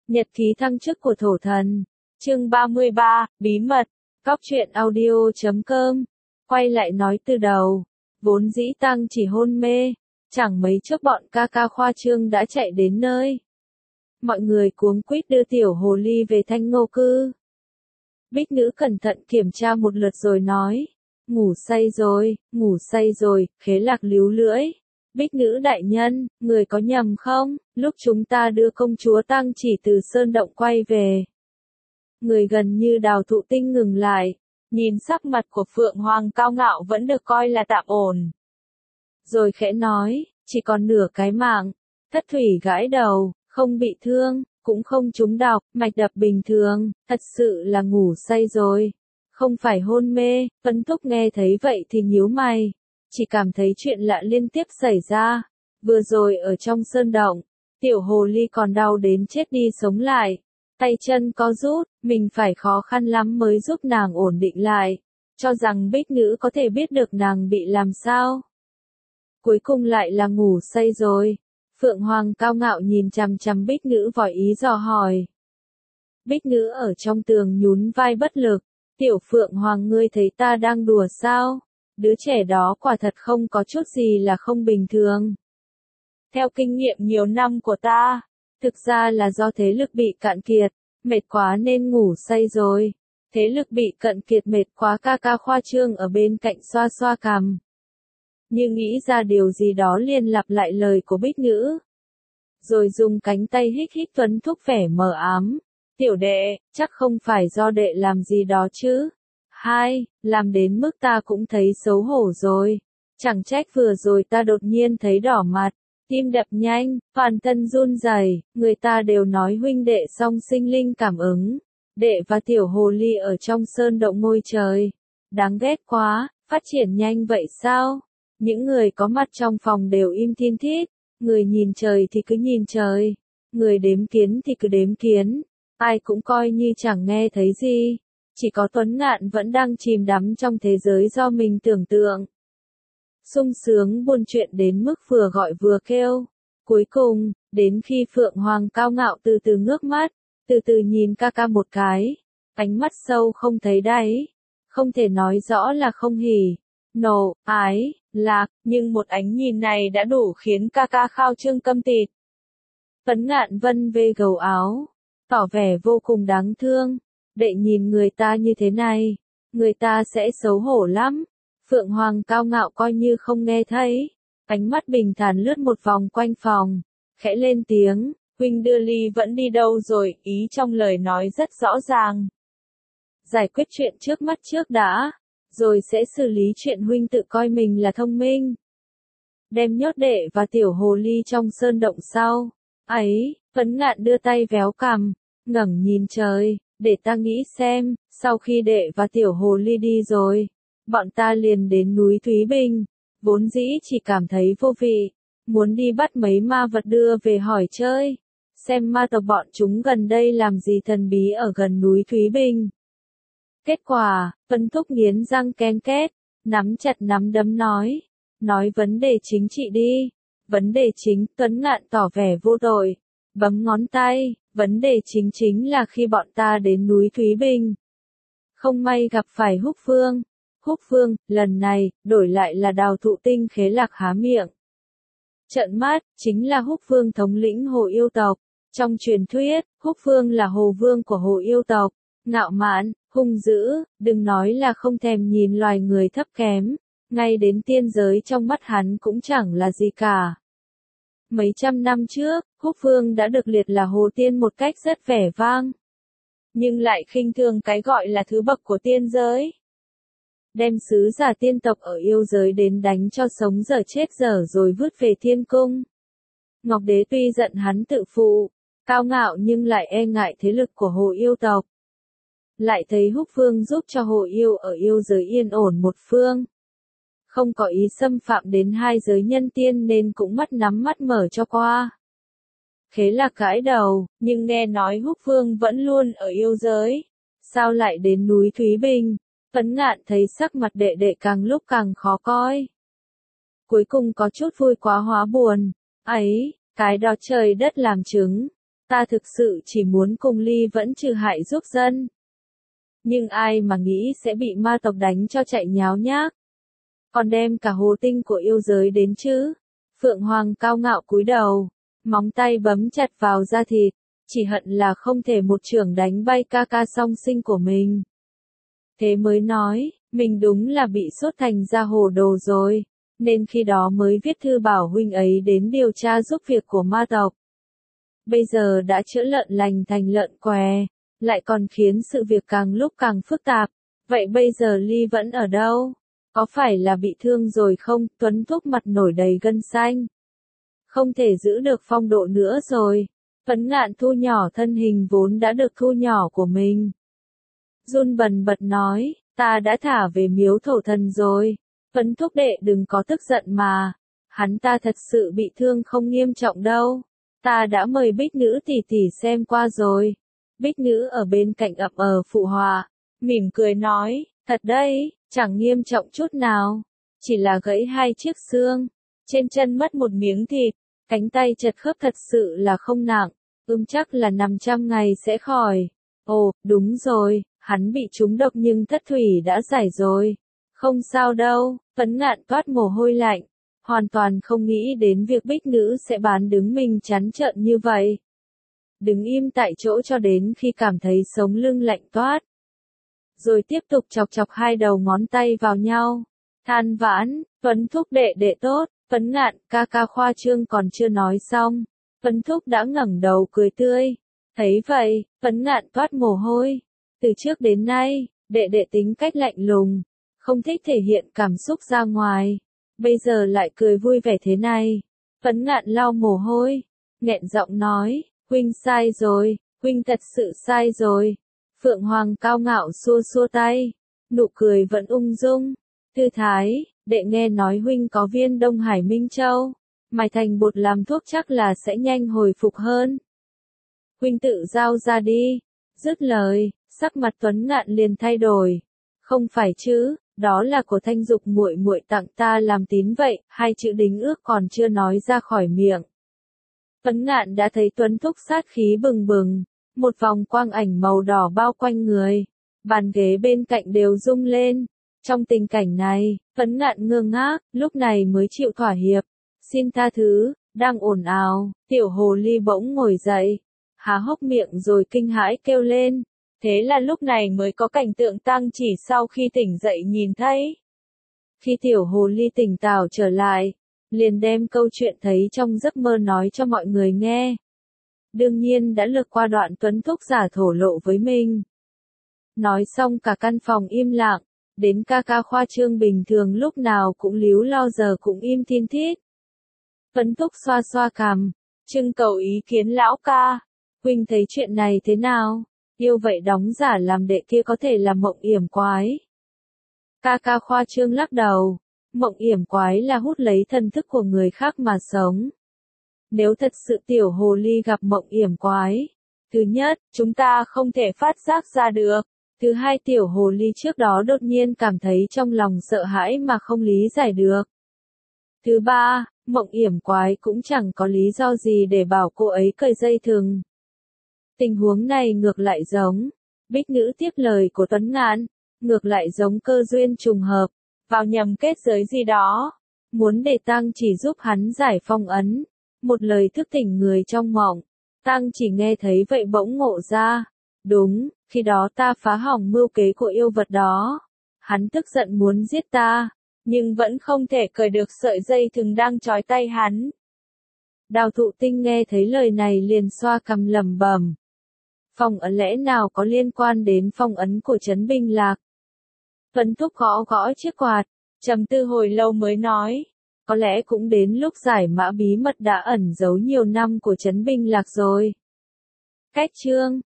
Nhật ký thăng chức của thổ thần. Chương 33, bí mật. Cóc truyện audio.com. Quay lại nói từ đầu. Vốn dĩ Tăng chỉ hôn mê. Chẳng mấy chốc bọn ca ca khoa trương đã chạy đến nơi. Mọi người cuống quýt đưa tiểu hồ ly về Thanh Ngô Cư. Bích Ngữ cẩn thận kiểm tra một lượt rồi nói. Ngủ say rồi, Khế Lạc líu lưỡi. Bích Ngữ đại nhân, người có nhầm không? Lúc chúng ta đưa công chúa Tăng chỉ từ sơn động quay về. Người gần như Đào Thụ Tinh ngừng lại, nhìn sắc mặt của Phượng Hoàng cao ngạo vẫn được coi là tạm ổn. Rồi khẽ nói, chỉ còn nửa cái mạng. Thất thủy gãi đầu, không bị thương, cũng không trúng độc, mạch đập bình thường, thật sự là ngủ say rồi. Không phải hôn mê. Vân Thúc nghe thấy vậy thì nhíu mày. Chỉ cảm thấy chuyện lạ liên tiếp xảy ra. Vừa rồi ở trong sơn động, tiểu hồ ly còn đau đến chết đi sống lại. Tay chân có rút, mình phải khó khăn lắm mới giúp nàng ổn định lại. Cho rằng Bích Ngữ có thể biết được nàng bị làm sao. Cuối cùng lại là ngủ say rồi. Phượng Hoàng cao ngạo nhìn chằm chằm Bích Ngữ vòi ý dò hỏi. Bích Ngữ ở trong tường nhún vai bất lực. Tiểu Phượng Hoàng, ngươi thấy ta đang đùa sao? Đứa trẻ đó quả thật không có chút gì là không bình thường. Theo kinh nghiệm nhiều năm của ta, thực ra là do thế lực bị cạn kiệt, mệt quá nên ngủ say rồi. Thế lực bị cạn kiệt mệt quá, ca ca khoa trương ở bên cạnh xoa xoa cằm. Như nghĩ ra điều gì đó liền lặp lại lời của Bích Ngữ. Rồi dùng cánh tay hích hích Tuấn Thúc vẻ mờ ám. Tiểu đệ, chắc không phải do đệ làm gì đó chứ. Hai, làm đến mức ta cũng thấy xấu hổ rồi. Chẳng trách vừa rồi ta đột nhiên thấy đỏ mặt, tim đập nhanh, toàn thân run rẩy. Người ta đều nói huynh đệ song sinh linh cảm ứng. Đệ và tiểu hồ ly ở trong sơn động ngôi trời. Đáng ghét quá, phát triển nhanh vậy sao? Những người có mặt trong phòng đều im thiên thít. Người nhìn trời thì cứ nhìn trời. Người đếm kiến thì cứ đếm kiến. Ai cũng coi như chẳng nghe thấy gì. Chỉ có Tuấn Ngạn vẫn đang chìm đắm trong thế giới do mình tưởng tượng. Sung sướng buồn chuyện đến mức vừa gọi vừa kêu. Cuối cùng, đến khi Phượng Hoàng cao ngạo từ từ ngước mắt, từ từ nhìn ca ca một cái. Ánh mắt sâu không thấy đáy. Không thể nói rõ là không hỉ, nộ, ái, lạc, nhưng một ánh nhìn này đã đủ khiến ca ca khao trương câm tịt. Tuấn Ngạn vân vê gầu áo, tỏ vẻ vô cùng đáng thương. Đệ nhìn người ta như thế này, người ta sẽ xấu hổ lắm. Phượng Hoàng cao ngạo coi như không nghe thấy. Ánh mắt bình thản lướt một vòng quanh phòng, khẽ lên tiếng, huynh đưa ly vẫn đi đâu rồi, ý trong lời nói rất rõ ràng. Giải quyết chuyện trước mắt trước đã, rồi sẽ xử lý chuyện huynh tự coi mình là thông minh. Đem nhốt đệ và tiểu hồ ly trong sơn động sau. Ấy, Tuấn Ngạn đưa tay véo cằm, ngẩng nhìn trời, để ta nghĩ xem, sau khi đệ và tiểu hồ ly đi rồi, bọn ta liền đến núi Thúy Bình, vốn dĩ chỉ cảm thấy vô vị, muốn đi bắt mấy ma vật đưa về hỏi chơi, xem ma tộc bọn chúng gần đây làm gì thần bí ở gần núi Thúy Bình. Kết quả, Vân Thúc nghiến răng ken két, nắm chặt nắm đấm nói vấn đề chính trị đi. Vấn đề chính, Tuấn Ngạn tỏ vẻ vô tội, bấm ngón tay, vấn đề chính là khi bọn ta đến núi Thúy Bình. Không may gặp phải Húc Phương. Húc Phương, lần này, đổi lại là Đào Thụ Tinh. Khế Lạc há miệng. Trợn mắt, chính là Húc Phương thống lĩnh hồ yêu tộc. Trong truyền thuyết, Húc Phương là hồ vương của hồ yêu tộc. Ngạo mạn, hung dữ, đừng nói là không thèm nhìn loài người thấp kém. Ngay đến tiên giới trong mắt hắn cũng chẳng là gì cả. Mấy trăm năm trước, Húc Phương đã được liệt là hồ tiên một cách rất vẻ vang. Nhưng lại khinh thường cái gọi là thứ bậc của tiên giới. Đem sứ giả tiên tộc ở yêu giới đến đánh cho sống dở chết dở rồi vứt về thiên cung. Ngọc Đế tuy giận hắn tự phụ, cao ngạo nhưng lại e ngại thế lực của hồ yêu tộc. Lại thấy Húc Phương giúp cho hồ yêu ở yêu giới yên ổn một phương. Không có ý xâm phạm đến hai giới nhân tiên nên cũng mắt nắm mắt mở cho qua. Khế Lạc gãi đầu, nhưng nghe nói Húc Phương vẫn luôn ở yêu giới. Sao lại đến núi Thúy Bình? Tuấn Ngạn thấy sắc mặt đệ đệ càng lúc càng khó coi. Cuối cùng có chút vui quá hóa buồn. Ấy, cái đó trời đất làm chứng. Ta thực sự chỉ muốn cùng Ly Vẫn trừ hại giúp dân. Nhưng ai mà nghĩ sẽ bị ma tộc đánh cho chạy nháo nhác. Còn đem cả hồ tinh của yêu giới đến chứ. Phượng Hoàng cao ngạo cúi đầu, móng tay bấm chặt vào da thịt, chỉ hận là không thể một chưởng đánh bay ca ca song sinh của mình. Thế mới nói, mình đúng là bị sốt thành ra hồ đồ rồi, nên khi đó mới viết thư bảo huynh ấy đến điều tra giúp việc của ma tộc. Bây giờ đã chữa lợn lành thành lợn què, lại còn khiến sự việc càng lúc càng phức tạp. Vậy bây giờ Ly Vẫn ở đâu? Có phải là bị thương rồi không? Tuấn Thúc mặt nổi đầy gân xanh. Không thể giữ được phong độ nữa rồi. Phấn Ngạn thu nhỏ thân hình vốn đã được thu nhỏ của mình. Run bần bật nói, ta đã thả về miếu thổ thần rồi. Phấn Thúc đệ đừng có tức giận mà. Hắn ta thật sự bị thương không nghiêm trọng đâu. Ta đã mời Bích Nữ tỷ tỷ xem qua rồi. Bích Nữ ở bên cạnh ập phụ họa, mỉm cười nói, thật đấy, chẳng nghiêm trọng chút nào. Chỉ là gãy 2 chiếc xương, trên chân mất một miếng thịt, cánh tay chật khớp thật sự là không nặng, chắc là nằm 100 ngày sẽ khỏi. Ồ, đúng rồi, hắn bị trúng độc nhưng thất thủy đã giải rồi. Không sao đâu, Phấn Ngạn toát mồ hôi lạnh, hoàn toàn không nghĩ đến việc Bích Nữ sẽ bán đứng mình trắng trợn như vậy. Đứng im tại chỗ cho đến khi cảm thấy sống lưng lạnh toát. Rồi tiếp tục chọc chọc 2 đầu ngón tay vào nhau. Than vãn, Tuấn Thúc đệ đệ tốt, Phấn Ngạn ca ca khoa trương còn chưa nói xong. Phấn Thúc đã ngẩng đầu cười tươi. Thấy vậy, Phấn Ngạn toát mồ hôi. Từ trước đến nay, đệ đệ tính cách lạnh lùng, không thích thể hiện cảm xúc ra ngoài. Bây giờ lại cười vui vẻ thế này. Phấn Ngạn lau mồ hôi, nghẹn giọng nói, huynh sai rồi, huynh thật sự sai rồi. Phượng Hoàng cao ngạo xua xua tay, nụ cười vẫn ung dung. Thư thái, đệ nghe nói huynh có viên Đông Hải Minh Châu, mài thành bột làm thuốc chắc là sẽ nhanh hồi phục hơn. Huynh tự giao ra đi. Dứt lời, sắc mặt Tuấn Ngạn liền thay đổi. Không phải chứ, đó là của Thanh Dục muội muội tặng ta làm tín vậy, 2 chữ đính ước còn chưa nói ra khỏi miệng. Phấn Ngạn đã thấy Tuấn Thúc sát khí bừng bừng, một vòng quang ảnh màu đỏ bao quanh người, bàn ghế bên cạnh đều rung lên. Trong tình cảnh này, Phấn Ngạn ngơ ngác, lúc này mới chịu thỏa hiệp. Xin tha thứ, đang ồn ào, tiểu hồ ly bỗng ngồi dậy, há hốc miệng rồi kinh hãi kêu lên. Thế là lúc này mới có cảnh tượng Tang Chỉ sau khi tỉnh dậy nhìn thấy. Khi tiểu hồ ly tỉnh táo trở lại, liền đem câu chuyện thấy trong giấc mơ nói cho mọi người nghe. Đương nhiên đã lược qua đoạn Tuấn Thúc giả thổ lộ với mình. Nói xong cả căn phòng im lặng, đến ca ca khoa trương bình thường lúc nào cũng líu lo giờ cũng im thiên thít. Tuấn Thúc xoa xoa cằm, trưng cầu ý kiến lão ca. Huynh thấy chuyện này thế nào? Yêu vậy đóng giả làm đệ kia có thể là mộng yểm quái. Ca ca khoa trương lắc đầu. Mộng yểm quái là hút lấy thần thức của người khác mà sống. Nếu thật sự tiểu hồ ly gặp mộng yểm quái, thứ nhất, chúng ta không thể phát giác ra được. Thứ hai, tiểu hồ ly trước đó đột nhiên cảm thấy trong lòng sợ hãi mà không lý giải được. Thứ ba, mộng yểm quái cũng chẳng có lý do gì để bảo cô ấy cởi dây thừng. Tình huống này ngược lại giống, Bích Nữ tiếp lời của Tuấn Ngạn, ngược lại giống cơ duyên trùng hợp, vào nhầm kết giới gì đó, muốn để Tang Chỉ giúp hắn giải phong ấn, một lời thức tỉnh người trong mộng. Tang Chỉ nghe thấy vậy bỗng ngộ ra, đúng, khi đó ta phá hỏng mưu kế của yêu vật đó. Hắn tức giận muốn giết ta, nhưng vẫn không thể cởi được sợi dây thừng đang trói tay hắn. Đào Thụ Tinh nghe thấy lời này liền xoa cằm lẩm bẩm. Phong ấn lẽ nào có liên quan đến phong ấn của Trấn Binh Lạc? Tuấn Thúc gõ gõ chiếc quạt, trầm tư hồi lâu mới nói, có lẽ cũng đến lúc giải mã bí mật đã ẩn giấu nhiều năm của Trấn Binh Lạc rồi. Cách chương